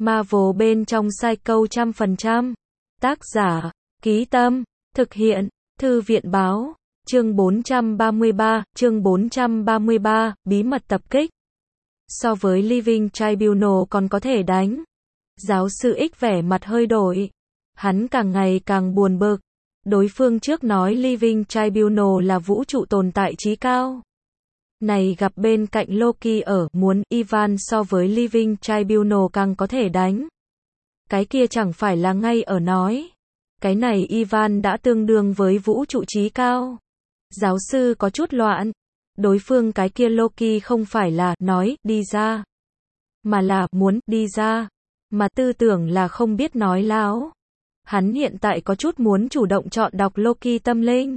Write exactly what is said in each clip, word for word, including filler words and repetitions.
Marvel bên trong Psycho trăm phần trăm. Tác giả, Ký Tâm, thực hiện, Thư viện báo, chương bốn trăm ba mươi ba, chương bốn trăm ba mươi ba, bí mật tập kích. So với Living Tribunal còn có thể đánh. Giáo sư X vẻ mặt hơi đổi. Hắn càng ngày càng buồn bực. Đối phương trước nói Living Tribunal là vũ trụ tồn tại trí cao. Này gặp bên cạnh Loki ở, muốn Ivan so với Living Tribunal càng có thể đánh. Cái kia chẳng phải là ngay ở nói. Cái này Ivan đã tương đương với vũ trụ trí cao. Giáo sư có chút loạn. Đối phương cái kia Loki không phải là nói đi ra, mà là muốn đi ra, mà tư tưởng là không biết nói láo. Hắn hiện tại có chút muốn chủ động chọn đọc Loki tâm linh.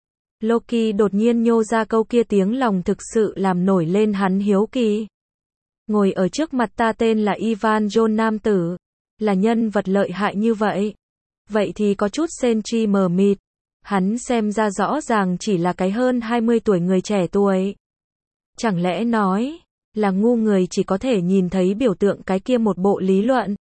Loki đột nhiên nhô ra câu kia tiếng lòng thực sự làm nổi lên hắn hiếu kỳ. Ngồi ở trước mặt ta tên là Ivan John nam tử, là nhân vật lợi hại như vậy. Vậy thì có chút Sentry mờ mịt. Hắn xem ra rõ ràng chỉ là cái hơn hai mươi tuổi người trẻ tuổi. Chẳng lẽ nói, là ngu người chỉ có thể nhìn thấy biểu tượng cái kia một bộ lý luận.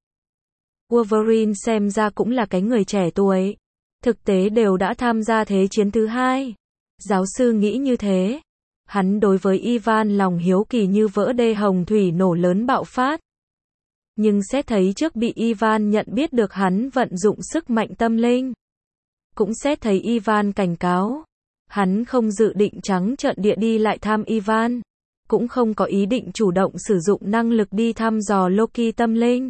Wolverine xem ra cũng là cái người trẻ tuổi. Thực tế đều đã tham gia thế chiến thứ hai. Giáo sư nghĩ như thế. Hắn đối với Ivan lòng hiếu kỳ như vỡ đê hồng thủy nổ lớn bạo phát. Nhưng xét thấy trước bị Ivan nhận biết được hắn vận dụng sức mạnh tâm linh. Cũng xét thấy Ivan cảnh cáo. Hắn không dự định trắng trợn địa đi lại thăm Ivan. Cũng không có ý định chủ động sử dụng năng lực đi thăm dò Loki tâm linh.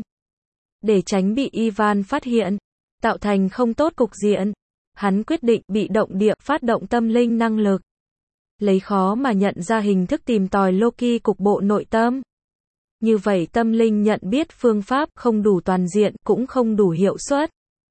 Để tránh bị Ivan phát hiện, tạo thành không tốt cục diện. Hắn quyết định bị động địa phát động tâm linh năng lực. Lấy khó mà nhận ra hình thức tìm tòi Loki cục bộ nội tâm. Như vậy tâm linh nhận biết phương pháp không đủ toàn diện cũng không đủ hiệu suất.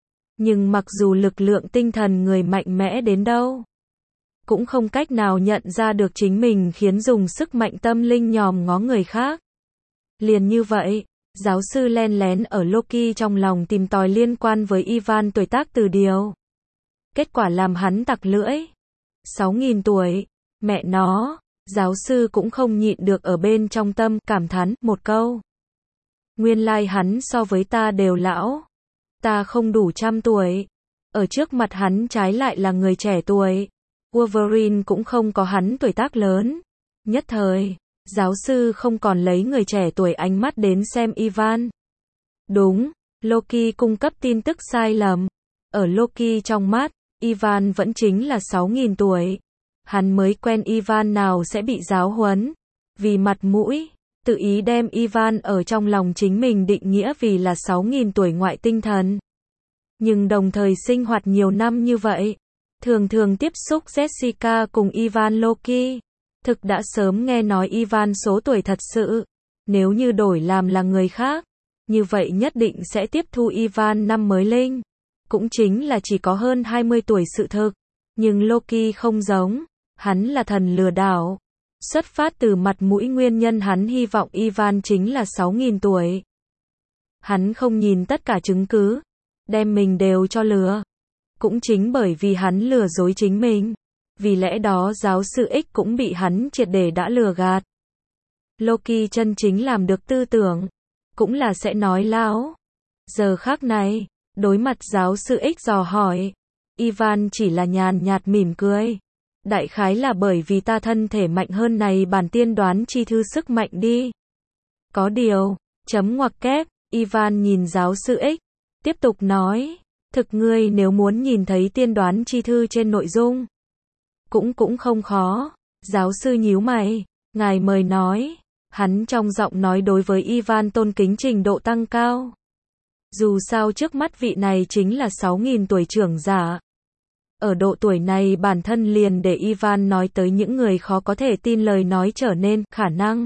Nhưng mặc dù lực lượng tinh thần người mạnh mẽ đến đâu, cũng không cách nào nhận ra được chính mình khiến dùng sức mạnh tâm linh nhòm ngó người khác. Liền như vậy, giáo sư len lén ở Loki trong lòng tìm tòi liên quan với Ivan tuổi tác từ điều. Kết quả làm hắn tặc lưỡi. sáu nghìn tuổi, mẹ nó, giáo sư cũng không nhịn được ở bên trong tâm cảm thán một câu. Nguyên lai hắn so với ta đều lão. Ta không đủ trăm tuổi. Ở trước mặt hắn trái lại là người trẻ tuổi. Wolverine cũng không có hắn tuổi tác lớn. Nhất thời, giáo sư không còn lấy người trẻ tuổi ánh mắt đến xem Ivan. Đúng, Loki cung cấp tin tức sai lầm. Ở Loki trong mắt, Ivan vẫn chính là sáu nghìn tuổi. Hắn mới quen Ivan nào sẽ bị giáo huấn. Vì mặt mũi, tự ý đem Ivan ở trong lòng chính mình định nghĩa vì là sáu nghìn tuổi ngoại tinh thần. Nhưng đồng thời sinh hoạt nhiều năm như vậy, thường thường tiếp xúc Jessica cùng Ivan Loki, thực đã sớm nghe nói Ivan số tuổi thật sự. Nếu như đổi làm là người khác, như vậy nhất định sẽ tiếp thu Ivan năm mới linh. Cũng chính là chỉ có hơn hai mươi tuổi sự thực. Nhưng Loki không giống, hắn là thần lừa đảo. Xuất phát từ mặt mũi nguyên nhân hắn hy vọng Ivan chính là sáu nghìn tuổi. Hắn không nhìn tất cả chứng cứ, đem mình đều cho lừa. Cũng chính bởi vì hắn lừa dối chính mình. Vì lẽ đó giáo sư X cũng bị hắn triệt để đã lừa gạt. Loki chân chính làm được tư tưởng, cũng là sẽ nói láo. Giờ khác này, đối mặt giáo sư X dò hỏi, Ivan chỉ là nhàn nhạt mỉm cười. Đại khái là bởi vì ta thân thể mạnh hơn này bản tiên đoán chi thư sức mạnh đi. Có điều, chấm ngoặc kép, Ivan nhìn giáo sư X, tiếp tục nói, thực ngươi nếu muốn nhìn thấy tiên đoán chi thư trên nội dung, cũng cũng không khó. Giáo sư nhíu mày, ngài mời nói. Hắn trong giọng nói đối với Ivan tôn kính trình độ tăng cao. Dù sao trước mắt vị này chính là sáu nghìn tuổi trưởng giả. Ở độ tuổi này bản thân liền để Ivan nói tới những người khó có thể tin lời nói trở nên khả năng.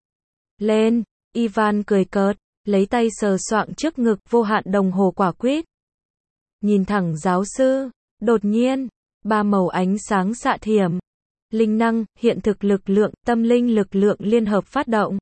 Lên, Ivan cười cợt, lấy tay sờ soạng trước ngực vô hạn đồng hồ quả quýt. Nhìn thẳng giáo sư, đột nhiên, ba màu ánh sáng xạ thiểm. Linh năng, hiện thực lực lượng, tâm linh lực lượng liên hợp phát động.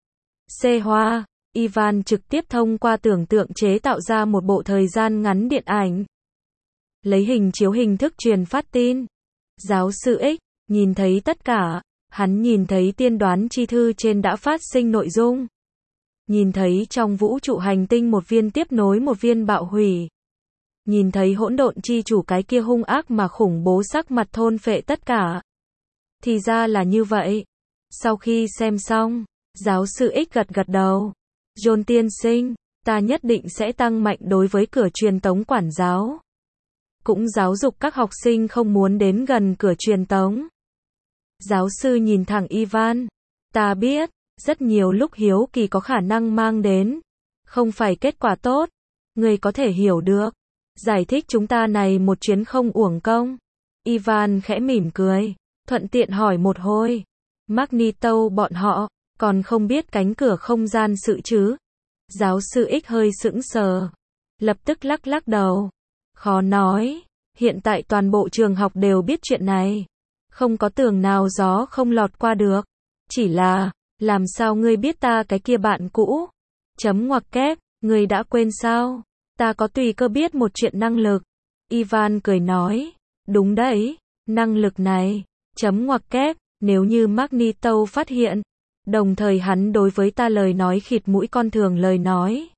C hoa, Ivan trực tiếp thông qua tưởng tượng chế tạo ra một bộ thời gian ngắn điện ảnh. Lấy hình chiếu hình thức truyền phát tin. Giáo sư X, nhìn thấy tất cả, hắn nhìn thấy tiên đoán chi thư trên đã phát sinh nội dung. Nhìn thấy trong vũ trụ hành tinh một viên tiếp nối một viên bạo hủy. Nhìn thấy hỗn độn chi chủ cái kia hung ác mà khủng bố sắc mặt thôn phệ tất cả. Thì ra là như vậy. Sau khi xem xong, giáo sư X gật gật đầu. John tiên sinh, ta nhất định sẽ tăng mạnh đối với cửa truyền tống quản giáo. Cũng giáo dục các học sinh không muốn đến gần cửa truyền tống. Giáo sư nhìn thẳng Ivan. Ta biết, rất nhiều lúc hiếu kỳ có khả năng mang đến. Không phải kết quả tốt. Người có thể hiểu được. Giải thích chúng ta này một chuyến không uổng công. Ivan khẽ mỉm cười. Thuận tiện hỏi một hồi. Magneto bọn họ, còn không biết cánh cửa không gian sự chứ? Giáo sư X hơi sững sờ. Lập tức lắc lắc đầu. Khó nói. Hiện tại toàn bộ trường học đều biết chuyện này. Không có tường nào gió không lọt qua được. Chỉ là, làm sao ngươi biết ta cái kia bạn cũ? Chấm ngoặc kép, ngươi đã quên sao? Ta có tùy cơ biết một chuyện năng lực. Ivan cười nói. Đúng đấy, năng lực này. Chấm ngoặc kép, nếu như Magneto phát hiện. Đồng thời hắn đối với ta lời nói khịt mũi con thường lời nói.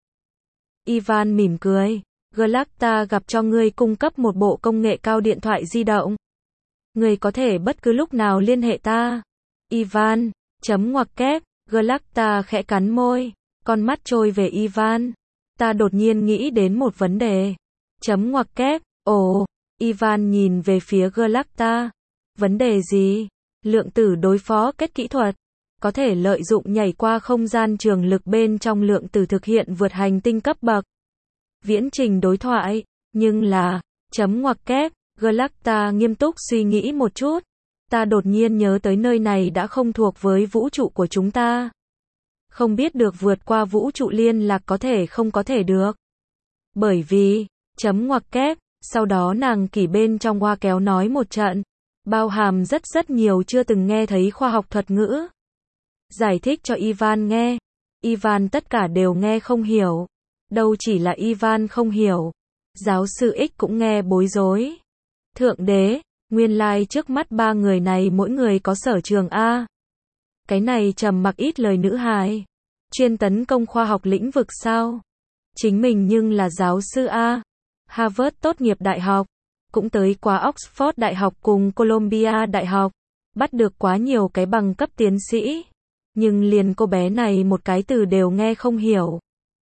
Ivan mỉm cười. Galacta gặp cho ngươi cung cấp một bộ công nghệ cao điện thoại di động. Ngươi có thể bất cứ lúc nào liên hệ ta. Ivan, chấm ngoặc kép, Galacta khẽ cắn môi, con mắt trôi về Ivan. Ta đột nhiên nghĩ đến một vấn đề. Chấm ngoặc kép, ồ, Ivan nhìn về phía Galacta. Vấn đề gì? Lượng tử đối phó kết kỹ thuật. Có thể lợi dụng nhảy qua không gian trường lực bên trong lượng tử thực hiện vượt hành tinh cấp bậc. Viễn trình đối thoại, nhưng là, chấm ngoặc kép, Galacta nghiêm túc suy nghĩ một chút. Ta đột nhiên nhớ tới nơi này đã không thuộc với vũ trụ của chúng ta. Không biết được vượt qua vũ trụ liên lạc có thể không có thể được. Bởi vì, chấm ngoặc kép, sau đó nàng kỷ bên trong hoa kéo nói một trận. Bao hàm rất rất nhiều chưa từng nghe thấy khoa học thuật ngữ. Giải thích cho Ivan nghe. Ivan tất cả đều nghe không hiểu. Đâu chỉ là Ivan không hiểu. Giáo sư X cũng nghe bối rối. Thượng đế, nguyên lai trước mắt ba người này mỗi người có sở trường A. Cái này trầm mặc ít lời nữ hài. Chuyên tấn công khoa học lĩnh vực sao? Chính mình nhưng là giáo sư A. Harvard tốt nghiệp đại học. Cũng tới qua Oxford đại học cùng Columbia đại học. Bắt được quá nhiều cái bằng cấp tiến sĩ. Nhưng liền cô bé này một cái từ đều nghe không hiểu.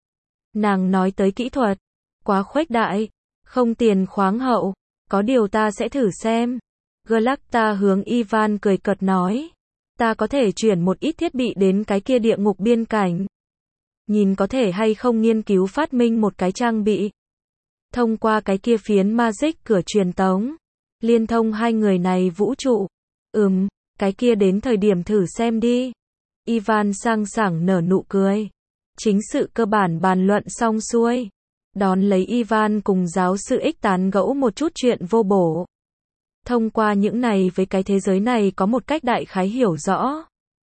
Nàng nói tới kỹ thuật. Quá khuếch đại. Không tiền khoáng hậu. Có điều ta sẽ thử xem. Galacta hướng Ivan cười cợt nói. Ta có thể chuyển một ít thiết bị đến cái kia địa ngục biên cảnh. Nhìn có thể hay không nghiên cứu phát minh một cái trang bị. Thông qua cái kia phiến magic cửa truyền tống. Liên thông hai người này vũ trụ. Ừm, cái kia đến thời điểm thử xem đi. Ivan sang sảng nở nụ cười. Chính sự cơ bản bàn luận xong xuôi. Đón lấy Ivan cùng giáo sư X tán gẫu một chút chuyện vô bổ. Thông qua những này với cái thế giới này có một cách đại khái hiểu rõ.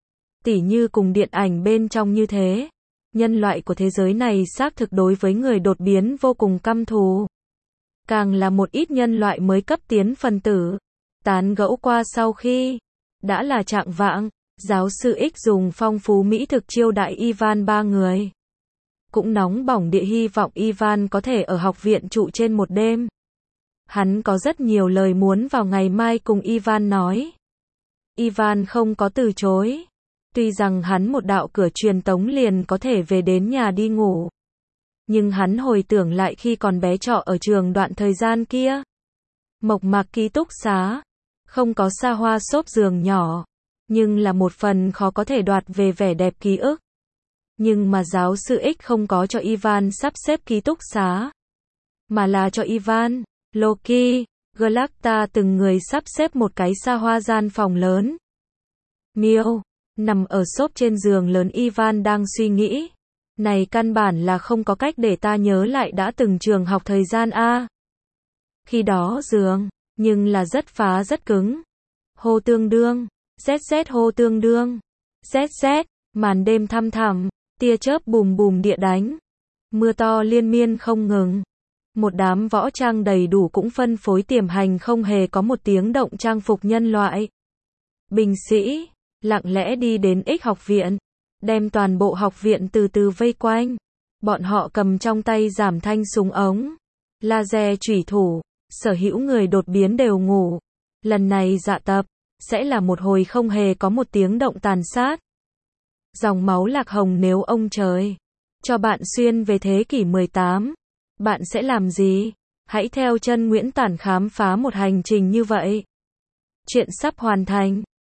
Tỉ như cùng điện ảnh bên trong như thế. Nhân loại của thế giới này xác thực đối với người đột biến vô cùng căm thù. Càng là một ít nhân loại mới cấp tiến phần tử. Tán gẫu qua sau khi đã là trạng vạng, giáo sư X dùng phong phú mỹ thực chiêu đại Ivan ba người. Cũng nóng bỏng địa hy vọng Ivan có thể ở học viện trụ trên một đêm. Hắn có rất nhiều lời muốn vào ngày mai cùng Ivan nói. Ivan không có từ chối. Tuy rằng hắn một đạo cửa truyền tống liền có thể về đến nhà đi ngủ. Nhưng hắn hồi tưởng lại khi còn bé trọ ở trường đoạn thời gian kia. Mộc mạc ký túc xá. Không có xa hoa xốp giường nhỏ. Nhưng là một phần khó có thể đoạt về vẻ đẹp ký ức. Nhưng mà giáo sư X không có cho Ivan sắp xếp ký túc xá. Mà là cho Ivan, Loki, Galacta từng người sắp xếp một cái xa hoa gian phòng lớn. Miêu, nằm ở xốp trên giường lớn Ivan đang suy nghĩ. Này căn bản là không có cách để ta nhớ lại đã từng trường học thời gian A. Khi đó giường, nhưng là rất phá rất cứng. Hô tương đương, zét zét hô tương đương, zét zét, màn đêm thăm thẳm, tia chớp bùm bùm địa đánh. Mưa to liên miên không ngừng. Một đám võ trang đầy đủ cũng phân phối tiềm hành không hề có một tiếng động trang phục nhân loại. Binh sĩ, lặng lẽ đi đến X học viện. đem toàn bộ học viện từ từ vây quanh. Bọn họ cầm trong tay giảm thanh súng ống, laser chủy thủ, sở hữu người đột biến đều ngủ. Lần này dạ tập, sẽ là một hồi không hề có một tiếng động tàn sát. Dòng máu lạc hồng nếu ông trời cho bạn xuyên về thế kỷ mười tám, bạn sẽ làm gì? Hãy theo chân Nguyễn Tản khám phá một hành trình như vậy. Chuyện sắp hoàn thành.